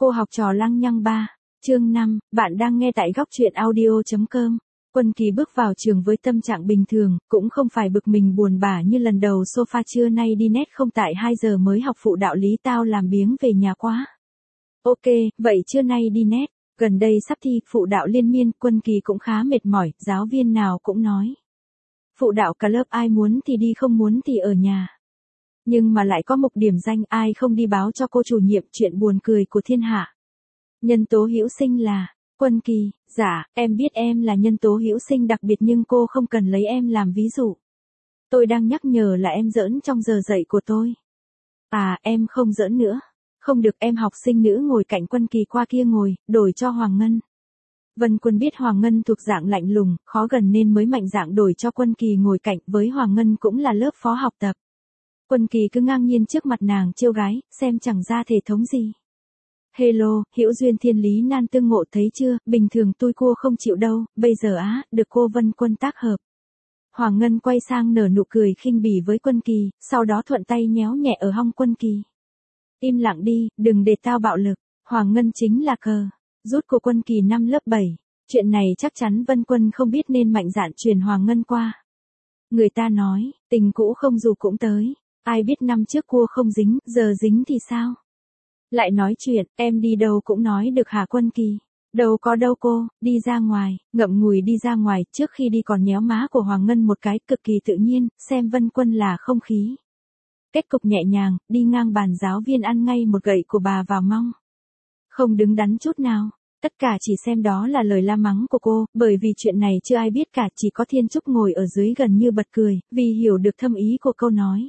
Cô học trò lăng nhăng 3, chương 5, bạn đang nghe tại góc truyện audio.com. Quân Kỳ bước vào trường với tâm trạng bình thường, cũng không phải bực mình buồn bã như lần đầu sofa trưa nay đi net không tại 2 giờ mới học phụ đạo lý tao làm biếng về nhà quá. Ok, vậy trưa nay đi net, gần đây sắp thi phụ đạo liên miên, Quân Kỳ cũng khá mệt mỏi, giáo viên nào cũng nói. Phụ đạo cả lớp ai muốn thì đi không muốn thì ở nhà. Nhưng mà lại có một điểm danh ai không đi báo cho cô chủ nhiệm chuyện buồn cười của thiên hạ. Nhân tố hữu sinh là, Quân Kỳ, dạ, em biết em là nhân tố hữu sinh đặc biệt nhưng cô không cần lấy em làm ví dụ. Tôi đang nhắc nhở là em giỡn trong giờ dạy của tôi. À, em không giỡn nữa. Không được, em học sinh nữ ngồi cạnh Quân Kỳ qua kia ngồi, đổi cho Hoàng Ngân. Vân Quân biết Hoàng Ngân thuộc dạng lạnh lùng, khó gần nên mới mạnh dạn đổi cho Quân Kỳ ngồi cạnh, với Hoàng Ngân cũng là lớp phó học tập. Quân Kỳ cứ ngang nhiên trước mặt nàng trêu gái, xem chẳng ra thể thống gì. Hello, hữu duyên thiên lý nan tương ngộ thấy chưa, bình thường tôi cua không chịu đâu, bây giờ được cô Vân Quân tác hợp. Hoàng Ngân quay sang nở nụ cười khinh bỉ với Quân Kỳ, sau đó thuận tay nhéo nhẹ ở hông Quân Kỳ. Im lặng đi, đừng để tao bạo lực, Hoàng Ngân chính là cờ. Rút của Quân Kỳ năm lớp 7, chuyện này chắc chắn Vân Quân không biết nên mạnh dạn truyền Hoàng Ngân qua. Người ta nói, tình cũ không dù cũng tới. Ai biết năm trước cua không dính, giờ dính thì sao? Lại nói chuyện, em đi đâu cũng nói được hả Quân Kỳ? Đâu có đâu cô, đi ra ngoài, ngậm ngùi đi ra ngoài, trước khi đi còn nhéo má của Hoàng Ngân một cái, cực kỳ tự nhiên, xem Vân Quân là không khí. Kết cục nhẹ nhàng, đi ngang bàn giáo viên ăn ngay một gậy của bà vào mông. Không đứng đắn chút nào, tất cả chỉ xem đó là lời la mắng của cô, bởi vì chuyện này chưa ai biết cả, chỉ có Thiên Trúc ngồi ở dưới gần như bật cười, vì hiểu được thâm ý của câu nói.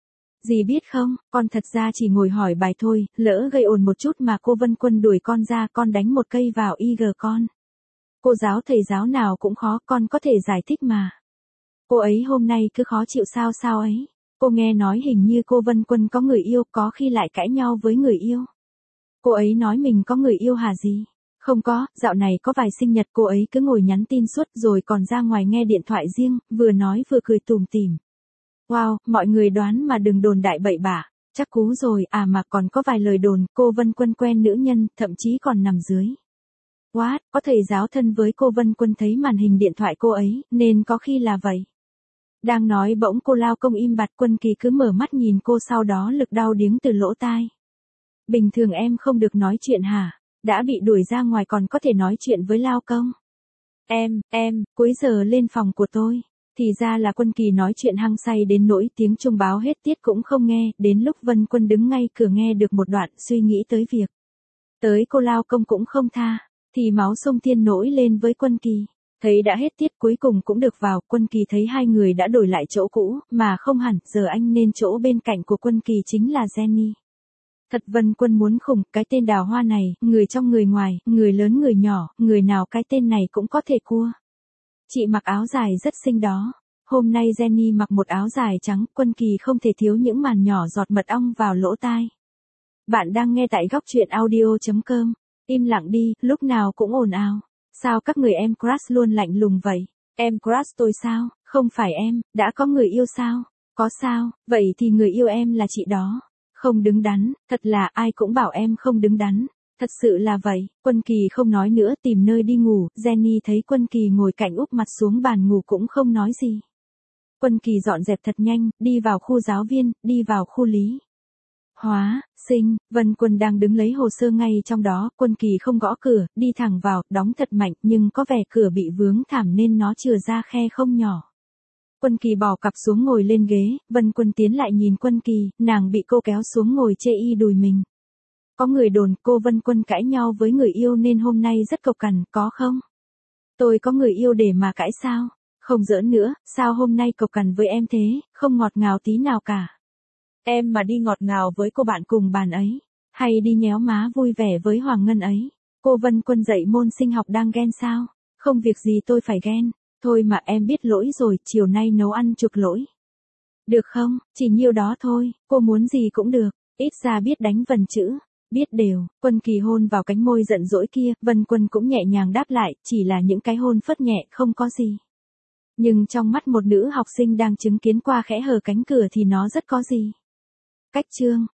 Dì biết không, con thật ra chỉ ngồi hỏi bài thôi, lỡ gây ồn một chút mà cô Vân Quân đuổi con ra, con đánh một cây vào IG con. Cô giáo thầy giáo nào cũng khó, con có thể giải thích mà. Cô ấy hôm nay cứ khó chịu sao ấy. Cô nghe nói hình như cô Vân Quân có người yêu, có khi lại cãi nhau với người yêu. Cô ấy nói mình có người yêu hả gì? Không có, dạo này có vài sinh nhật cô ấy cứ ngồi nhắn tin suốt rồi còn ra ngoài nghe điện thoại riêng, vừa nói vừa cười tủm tỉm. Wow, mọi người đoán mà đừng đồn đại bậy bạ, chắc cú rồi, mà còn có vài lời đồn, cô Vân Quân quen nữ nhân, thậm chí còn nằm dưới. What, có thầy giáo thân với cô Vân Quân thấy màn hình điện thoại cô ấy, nên có khi là vậy. Đang nói bỗng cô lao công im bặt, Quân Kỳ cứ mở mắt nhìn cô sau đó lực đau điếng từ lỗ tai. Bình thường em không được nói chuyện hả? Đã bị đuổi ra ngoài còn có thể nói chuyện với lao công. Cuối giờ lên phòng của tôi. Thì ra là Quân Kỳ nói chuyện hăng say đến nỗi tiếng chuông báo hết tiết cũng không nghe, đến lúc Vân Quân đứng ngay cửa nghe được một đoạn, suy nghĩ tới việc. Tới cô lao công cũng không tha, thì máu sông thiên nổi lên với Quân Kỳ. Thấy đã hết tiết cuối cùng cũng được vào, Quân Kỳ thấy hai người đã đổi lại chỗ cũ, mà không hẳn, giờ anh nên chỗ bên cạnh của Quân Kỳ chính là Jenny. Thật Vân Quân muốn khủng, cái tên Đào Hoa này, người trong người ngoài, người lớn người nhỏ, người nào cái tên này cũng có thể cua. Chị mặc áo dài rất xinh đó. Hôm nay Jenny mặc một áo dài trắng, Quân Kỳ không thể thiếu những màn nhỏ giọt mật ong vào lỗ tai. Bạn đang nghe tại góc truyện audio.com. Im lặng đi, lúc nào cũng ồn ào. Sao các người em crush luôn lạnh lùng vậy? Em crush tôi sao? Không phải em, đã có người yêu sao? Có sao, vậy thì người yêu em là chị đó. Không đứng đắn, thật là ai cũng bảo em không đứng đắn. Thật sự là vậy, Quân Kỳ không nói nữa tìm nơi đi ngủ, Jenny thấy Quân Kỳ ngồi cạnh úp mặt xuống bàn ngủ cũng không nói gì. Quân Kỳ dọn dẹp thật nhanh, đi vào khu giáo viên, đi vào khu lý hóa sinh, Vân Quân đang đứng lấy hồ sơ ngay trong đó, Quân Kỳ không gõ cửa, đi thẳng vào, đóng thật mạnh nhưng có vẻ cửa bị vướng thảm nên nó chừa ra khe không nhỏ. Quân Kỳ bỏ cặp xuống ngồi lên ghế, Vân Quân tiến lại nhìn Quân Kỳ, nàng bị cô kéo xuống ngồi chê y đùi mình. Có người đồn cô Vân Quân cãi nhau với người yêu nên hôm nay rất cộc cằn, có không? Tôi có người yêu để mà cãi sao? Không giỡn nữa, sao hôm nay cộc cằn với em thế, không ngọt ngào tí nào cả. Em mà đi ngọt ngào với cô bạn cùng bàn ấy, hay đi nhéo má vui vẻ với Hoàng Ngân ấy. Cô Vân Quân dạy môn sinh học đang ghen sao? Không việc gì tôi phải ghen. Thôi mà em biết lỗi rồi, chiều nay nấu ăn chuộc lỗi. Được không, chỉ nhiêu đó thôi, cô muốn gì cũng được, ít ra biết đánh vần chữ. Biết đều, Quân Kỳ hôn vào cánh môi giận dỗi kia, Vân Quân cũng nhẹ nhàng đáp lại, chỉ là những cái hôn phớt nhẹ, không có gì. Nhưng trong mắt một nữ học sinh đang chứng kiến qua khẽ hở cánh cửa thì nó rất có gì. Cách chương,